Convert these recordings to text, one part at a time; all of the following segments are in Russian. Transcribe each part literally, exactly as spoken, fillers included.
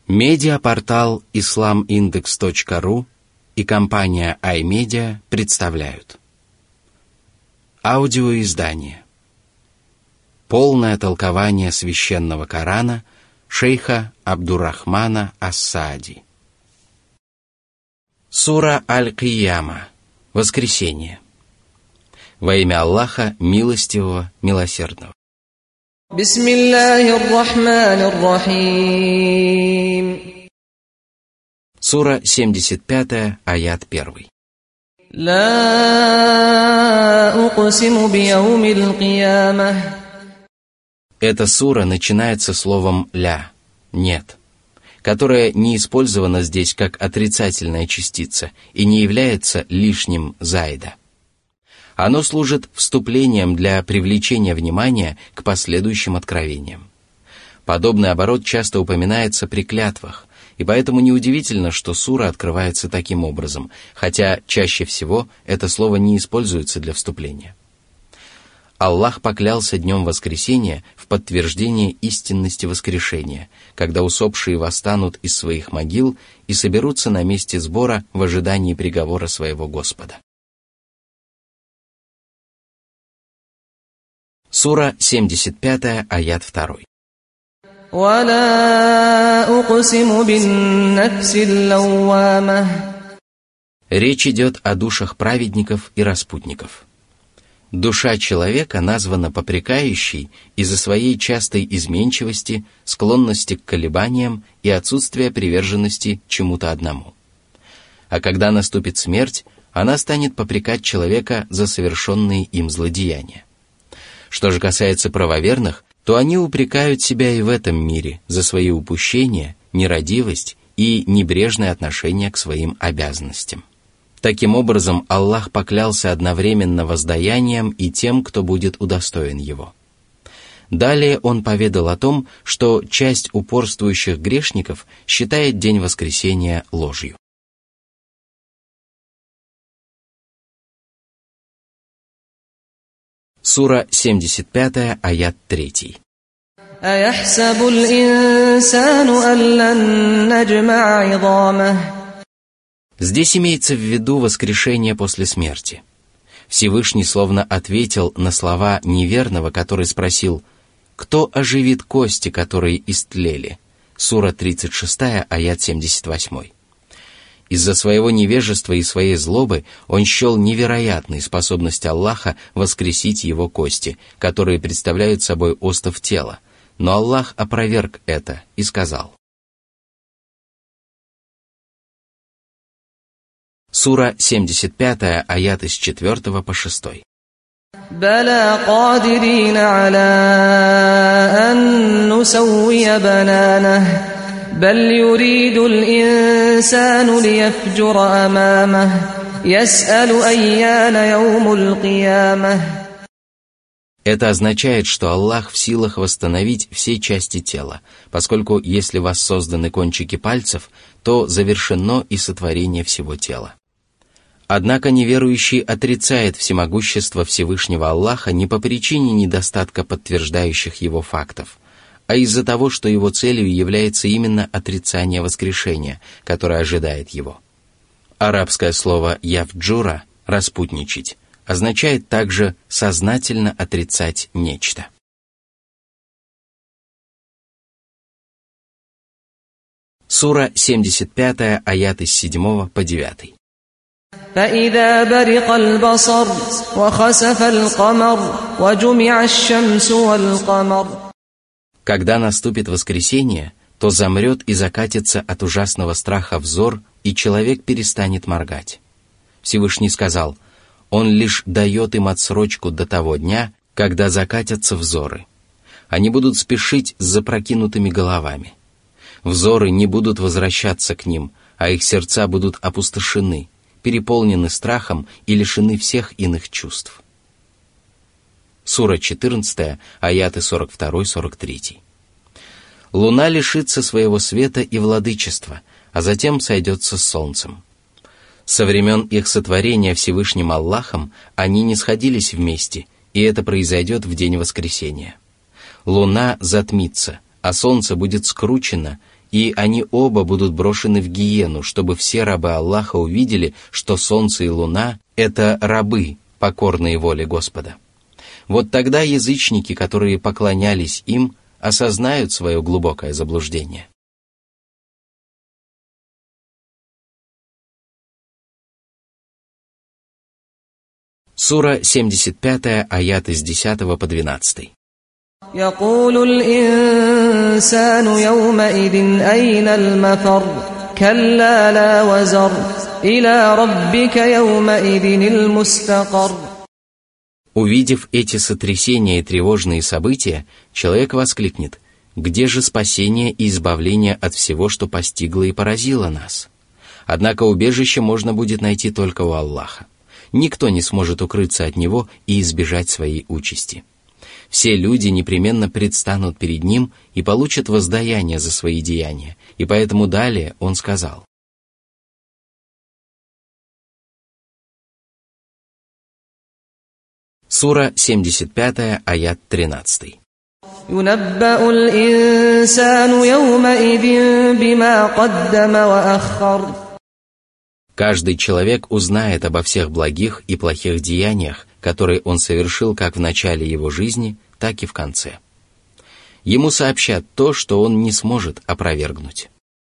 Медиапортал ислам индекс точка ру и компания iMedia представляют аудиоиздание «Полное толкование священного Корана» шейха Абдуррахмана ас-Саади. Сура Аль-Кияма. Воскресение. Во имя Аллаха, милостивого, милосердного. Бисмиллахир-рахманир-рахим. Сура семьдесят пять, аят один. Ла уqsimu бияумил киямах. Эта сура начинается словом «ля» — «нет», которое не использовано здесь как отрицательная частица и не является лишним зайда. Оно служит вступлением для привлечения внимания к последующим откровениям. Подобный оборот часто упоминается при клятвах, и поэтому неудивительно, что сура открывается таким образом, хотя чаще всего это слово не используется для вступления. Аллах поклялся днем воскресения в подтверждение истинности воскрешения, когда усопшие восстанут из своих могил и соберутся на месте сбора в ожидании приговора своего Господа. Сура семьдесят пять, аят два. Речь идет о душах праведников и распутников. Душа человека названа попрекающей из-за своей частой изменчивости, склонности к колебаниям и отсутствия приверженности чему-то одному. А когда наступит смерть, она станет попрекать человека за совершенные им злодеяния. Что же касается правоверных, то они упрекают себя и в этом мире за свои упущения, нерадивость и небрежное отношение к своим обязанностям. Таким образом, Аллах поклялся одновременно воздаянием и тем, кто будет удостоен его. Далее Он поведал о том, что часть упорствующих грешников считает день воскресения ложью. Сура семьдесят пять, аят три. أَيَحْسَبُ الْإِنسَانُ أَن لَّن نَّجْمَعَ عِظَامَهُ. Здесь имеется в виду воскрешение после смерти. Всевышний словно ответил на слова неверного, который спросил: «Кто оживит кости, которые истлели?» Сура тридцать шесть, аят семьдесят восемь. Из-за своего невежества и своей злобы он счел невероятной способность Аллаха воскресить его кости, которые представляют собой остов тела. Но Аллах опроверг это и сказал. Сура семьдесят пять, аяты с четвёртого по шестой. بَلَى قَادِرِينَ عَلَىٰ أَن نُّسَوِّيَ بَنَانَهُ بَلْ يُرِيدُ الْإِنسَانُ لِيَفْجُرَ أَمَامَهُ يَسْأَلُ أَيَّانَ يَوْمُ الْقِيَامَةِ. Это означает, что Аллах в силах восстановить все части тела, поскольку если воссозданы кончики пальцев, то завершено и сотворение всего тела. Однако неверующий отрицает всемогущество Всевышнего Аллаха не по причине недостатка подтверждающих его фактов, а из-за того, что его целью является именно отрицание воскрешения, которое ожидает его. Арабское слово «явджура» — «распутничать» означает также сознательно отрицать нечто. Сура семьдесят пять, аяты с седьмого по девятый. فَإِذَا بَرِقَ الْبَصَرُ وَخَسَفَ الْقَمَرُ وَجُمِعَ الشَّمْسُ وَالْقَمَرُ. Когда наступит воскресение, то замрет и закатится от ужасного страха взор, и человек перестанет моргать. Всевышний сказал: Он лишь дает им отсрочку до того дня, когда закатятся взоры. Они будут спешить с запрокинутыми головами. Взоры не будут возвращаться к ним, а их сердца будут опустошены, переполнены страхом и лишены всех иных чувств. Сура четырнадцать, аяты сорок два сорок три. Луна лишится своего света и владычества, а затем сойдется с солнцем. Со времен их сотворения Всевышним Аллахом они не сходились вместе, и это произойдет в день воскресения. Луна затмится, а солнце будет скручено, и они оба будут брошены в гиену, чтобы все рабы Аллаха увидели, что солнце и луна — это рабы, покорные воле Господа. Вот тогда язычники, которые поклонялись им, осознают свое глубокое заблуждение. Сура семьдесят пять, аяты с десятого по двенадцатый. يقول الإنسان يومئذ أين المفر كلا لا وزر إلى ربك يومئذ المستقر. Увидев эти сотрясения и тревожные события, человек воскликнет: «Где же спасение и избавление от всего, что постигло и поразило нас?» Однако убежище можно будет найти только у Аллаха. Никто не сможет укрыться от Него и избежать своей участи. Все люди непременно предстанут перед Ним и получат воздаяние за свои деяния, и поэтому далее Он сказал: Сура семьдесят пять, аят тринадцатый. ينبأ الإنسان يومئذ بما قدم وأخر. Каждый человек узнает обо всех благих и плохих деяниях, которые он совершил как в начале его жизни, так и в конце. Ему сообщат то, что он не сможет опровергнуть.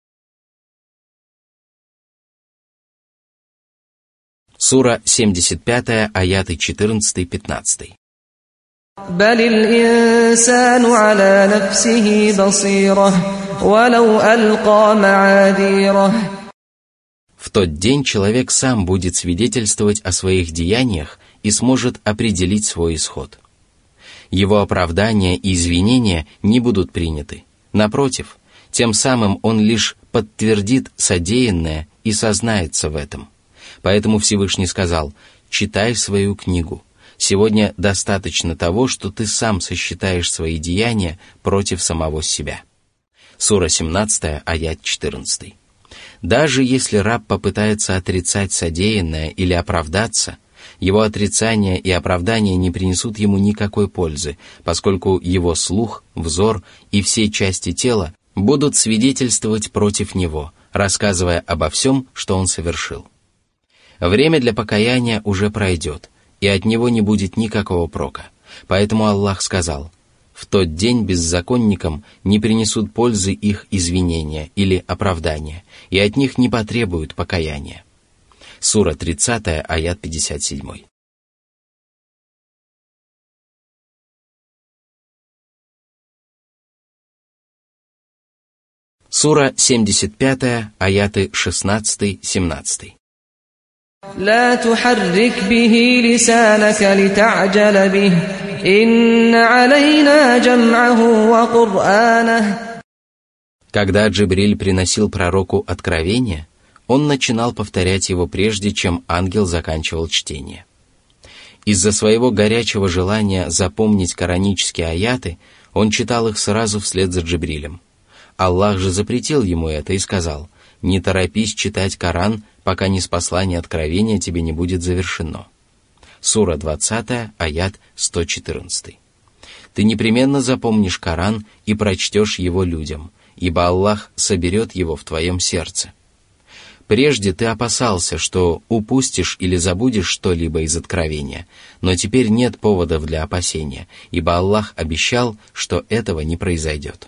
Сура семьдесят пять, аяты четырнадцатый-пятнадцатый. بل الإنسان على نفسه بصيرة ولو ألقى معاذيره. В тот день человек сам будет свидетельствовать о своих деяниях и сможет определить свой исход. Его оправдания и извинения не будут приняты. Напротив, тем самым он лишь подтвердит содеянное и сознается в этом. Поэтому Всевышний сказал: «Читай свою книгу. Сегодня достаточно того, что ты сам сосчитаешь свои деяния против самого себя». Сура семнадцать, аят четырнадцатый. Даже если раб попытается отрицать содеянное или оправдаться, его отрицание и оправдание не принесут ему никакой пользы, поскольку его слух, взор и все части тела будут свидетельствовать против него, рассказывая обо всем, что он совершил. Время для покаяния уже пройдет, и от него не будет никакого прока. Поэтому Аллах сказал: «В тот день беззаконникам не принесут пользы их извинения или оправдания, и от них не потребуют покаяния». Сура тридцать, аят пятьдесят семь. Сура семьдесят пять, аяты шестнадцатый-семнадцатый. لا تحرك به لسانك لتعجل به إن علينا جمعه وقرآنه. Когда Джибриль приносил пророку откровение, он начинал повторять его прежде, чем ангел заканчивал чтение. Из-за своего горячего желания запомнить коранические аяты, он читал их сразу вслед за Джибрилем. Аллах же запретил ему это и сказал: «Не торопись читать Коран, пока ниспослание откровения тебе не будет завершено». Сура двадцать, аят сто четырнадцать. Ты непременно запомнишь Коран и прочтешь его людям, ибо Аллах соберет его в твоем сердце. Прежде ты опасался, что упустишь или забудешь что-либо из откровения, но теперь нет поводов для опасения, ибо Аллах обещал, что этого не произойдет.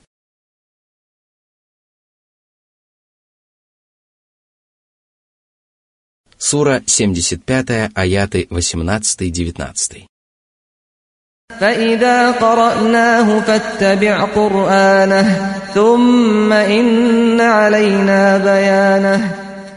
Сура семьдесят пять, аяты восемнадцатый-девятнадцатый. فإذا قرأناه فاتبع قرآنه ثم إن علينا بيانه.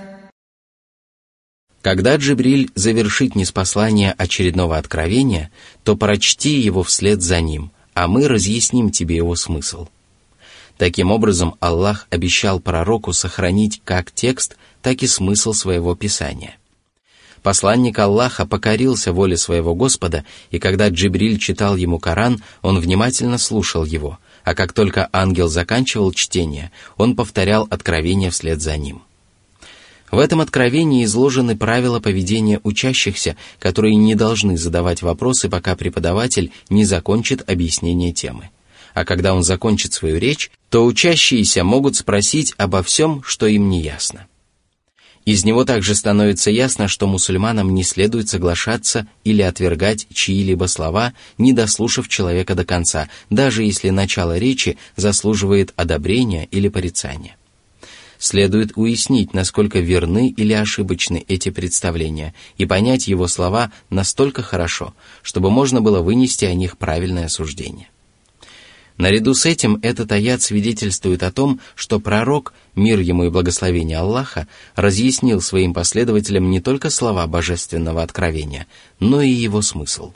Когда Джибриль завершит ниспослание очередного откровения, то прочти его вслед за ним, а мы разъясним тебе его смысл. Таким образом, Аллах обещал пророку сохранить как текст, так и смысл своего писания. Посланник Аллаха покорился воле своего Господа, и когда Джибриль читал ему Коран, он внимательно слушал его, а как только ангел заканчивал чтение, он повторял откровение вслед за ним. В этом откровении изложены правила поведения учащихся, которые не должны задавать вопросы, пока преподаватель не закончит объяснение темы. а когда он закончит свою речь, то учащиеся могут спросить обо всем, что им не ясно. Из него также становится ясно, что мусульманам не следует соглашаться или отвергать чьи-либо слова, не дослушав человека до конца, даже если начало речи заслуживает одобрения или порицания. Следует уяснить, насколько верны или ошибочны эти представления, и понять его слова настолько хорошо, чтобы можно было вынести о них правильное суждение. Наряду с этим этот аят свидетельствует о том, что пророк, мир ему и благословение Аллаха, разъяснил своим последователям не только слова божественного откровения, но и его смысл.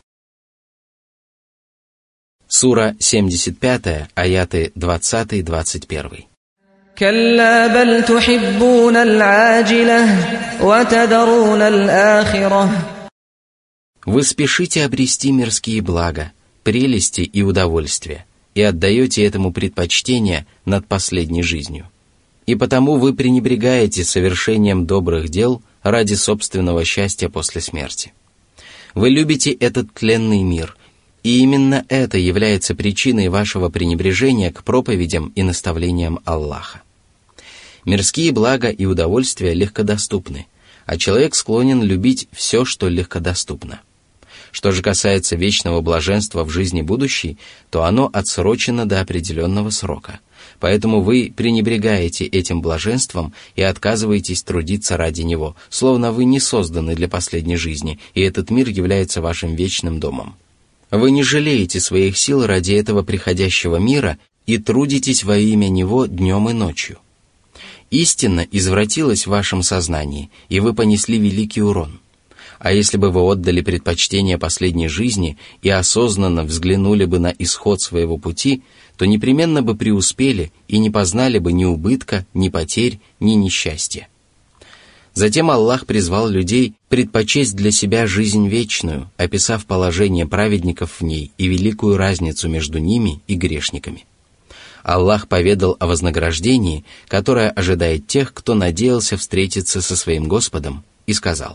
Сура семьдесят пять, аяты двадцать-двадцать один. كلا بل تحبون العاجلة وتذرون الآخرة. Вы спешите обрести мирские блага, прелести и удовольствия, и отдаете этому предпочтение над последней жизнью. И потому вы пренебрегаете совершением добрых дел ради собственного счастья после смерти. Вы любите этот тленный мир, и именно это является причиной вашего пренебрежения к проповедям и наставлениям Аллаха. Мирские блага и удовольствия легкодоступны, а человек склонен любить все, что легкодоступно. Что же касается вечного блаженства в жизни будущей, то оно отсрочено до определенного срока. Поэтому вы пренебрегаете этим блаженством и отказываетесь трудиться ради него, словно вы не созданы для последней жизни, и этот мир является вашим вечным домом. Вы не жалеете своих сил ради этого приходящего мира и трудитесь во имя него днем и ночью. Истина извратилась в вашем сознании, и вы понесли великий урон. А если бы вы отдали предпочтение последней жизни и осознанно взглянули бы на исход своего пути, то непременно бы преуспели и не познали бы ни убытка, ни потерь, ни несчастья. Затем Аллах призвал людей предпочесть для себя жизнь вечную, описав положение праведников в ней и великую разницу между ними и грешниками. Аллах поведал о вознаграждении, которое ожидает тех, кто надеялся встретиться со своим Господом, и сказал.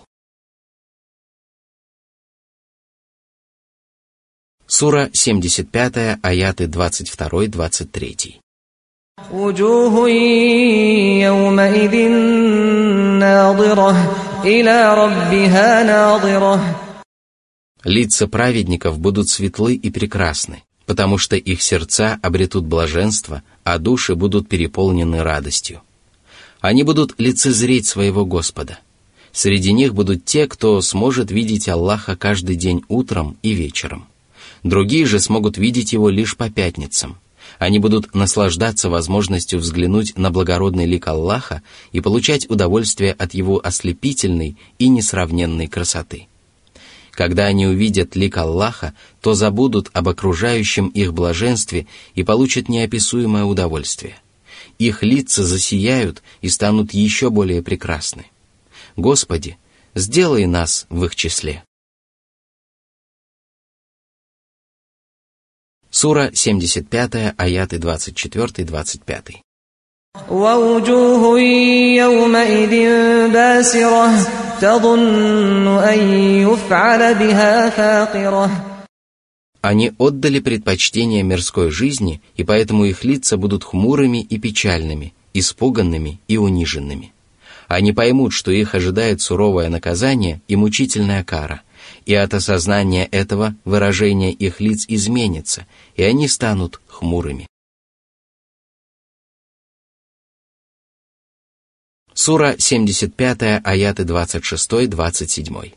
Сура семьдесят пять, аяты двадцать два двадцать три. وجوه يومئذ ناظرة إلى ربها ناظرة. Лица праведников будут светлы и прекрасны, потому что их сердца обретут блаженство, а души будут переполнены радостью. Они будут лицезреть своего Господа. Среди них будут те, кто сможет видеть Аллаха каждый день утром и вечером. Другие же смогут видеть его лишь по пятницам. Они будут наслаждаться возможностью взглянуть на благородный лик Аллаха и получать удовольствие от его ослепительной и несравненной красоты. Когда они увидят лик Аллаха, то забудут об окружающем их блаженстве и получат неописуемое удовольствие. Их лица засияют и станут еще более прекрасны. Господи, сделай нас в их числе. Сура семьдесят пять, аяты двадцать четыре двадцать пять. ووجوه يومئذ باسرة تظن أن يفعل بها فاقرة. Они отдали предпочтение мирской жизни, и поэтому их лица будут хмурыми и печальными, испуганными и униженными. Они поймут, что их ожидает суровое наказание и мучительная кара, и от осознания этого выражение их лиц изменится, и они станут хмурыми. Сура семьдесят пять, аяты двадцать шесть двадцать семь.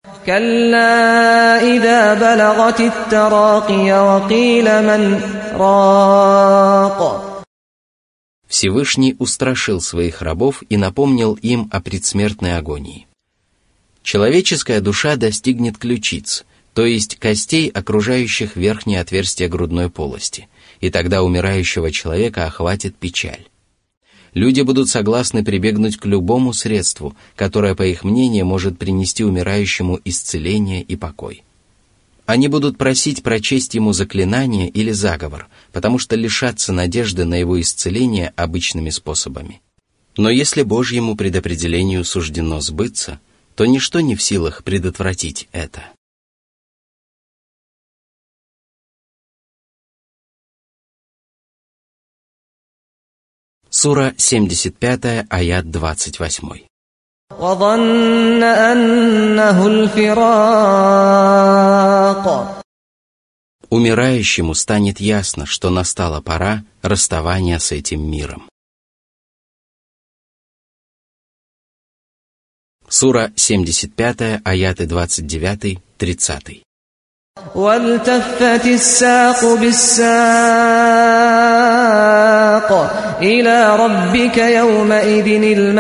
كلا إذا بلغت التراقي وقيل من راق. Всевышний устрашил своих рабов и напомнил им о предсмертной агонии. Человеческая душа достигнет ключиц, то есть костей, окружающих верхнее отверстие грудной полости, и тогда умирающего человека охватит печаль. Люди будут согласны прибегнуть к любому средству, которое, по их мнению, может принести умирающему исцеление и покой. Они будут просить прочесть ему заклинание или заговор, потому что лишатся надежды на его исцеление обычными способами. Но если Божьему предопределению суждено сбыться, то ничто не в силах предотвратить это. Сура семьдесят пять, аят двадцать восемь. وظن أنه الفراق. Умирающему станет ясно, что настала пора расставания с этим миром. Сура семьдесят пять, аяты двадцать девять тридцать. والتفت الساق بالساق إلى ربك يومئذ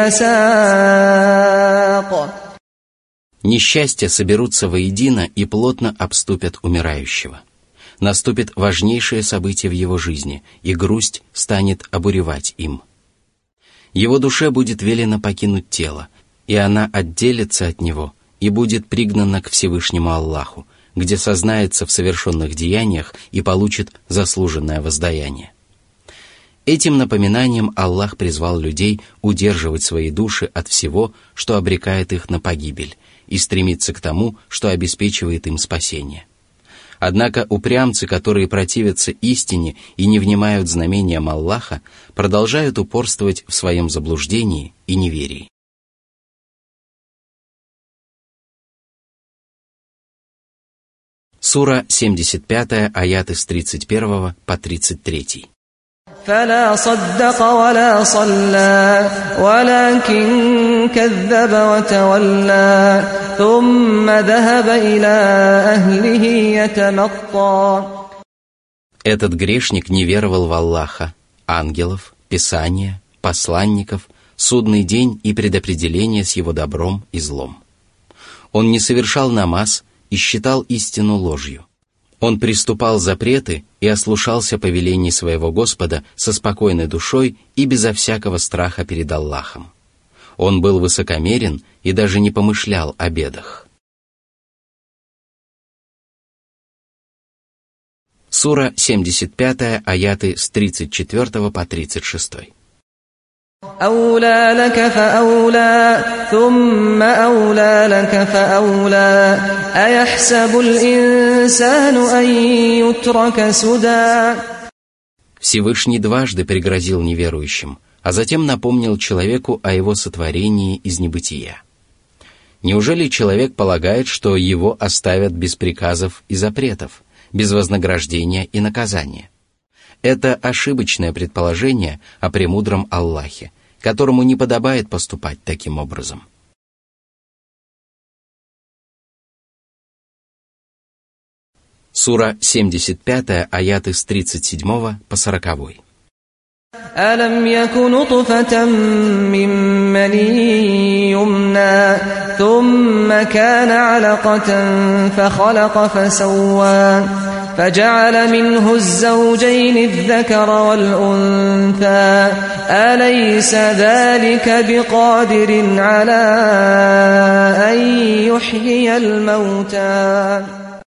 المساق. Несчастья соберутся воедино и плотно обступят умирающего. Наступит важнейшее событие в его жизни, и грусть станет обуревать им. Его душе будет велено покинуть тело, и она отделится от него и будет пригнана к Всевышнему Аллаху, где сознается в совершенных деяниях и получит заслуженное воздаяние. Этим напоминанием Аллах призвал людей удерживать свои души от всего, что обрекает их на погибель, и стремиться к тому, что обеспечивает им спасение. Однако упрямцы, которые противятся истине и не внимают знамениям Аллаха, продолжают упорствовать в своем заблуждении и неверии. Сура семьдесят пять, аяты с тридцать первого по тридцать третий. فلا صدق ولا صلى ولكن كذب وتولى ثم ذهب إلى أهله يتمطى. Этот грешник не веровал в Аллаха, ангелов, Писания, посланников, судный день и предопределение с его добром и злом. Он не совершал намаз и считал истину ложью. Он приступал запреты и ослушался повелений своего Господа со спокойной душой и безо всякого страха перед Аллахом. Он был высокомерен и даже не помышлял о бедах. Сура семьдесят пять, аяты с тридцать четвёртого по тридцать шестой. أولى لك فأولى ثم أولى لك فأولى أيحسب الإنسان أن يترك سدى. Всевышний дважды пригрозил неверующим, а затем напомнил человеку о его сотворении из небытия. Неужели человек полагает, что его оставят без приказов и запретов, без вознаграждения и наказания? Это ошибочное предположение о премудром Аллахе, которому не подобает поступать таким образом. Сура семьдесят пять, аяты с тридцать седьмого по сороковой. ألم يك نطفة من مني يمنى ثم كان علقة فخلق فسوى فجعل منه الزوجين الذكر والأنثى أليس ذلك بقادر على أن يحيي الموتى.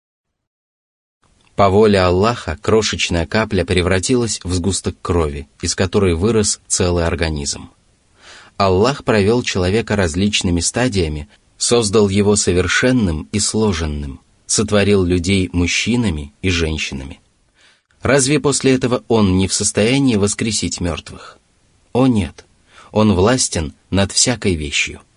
По воле Аллаха крошечная капля превратилась в сгусток крови, из которой вырос целый организм. Аллах провел человека различными стадиями, создал его совершенным и сложенным, сотворил людей мужчинами и женщинами. Разве после этого Он не в состоянии воскресить мертвых? О нет, Он властен над всякой вещью.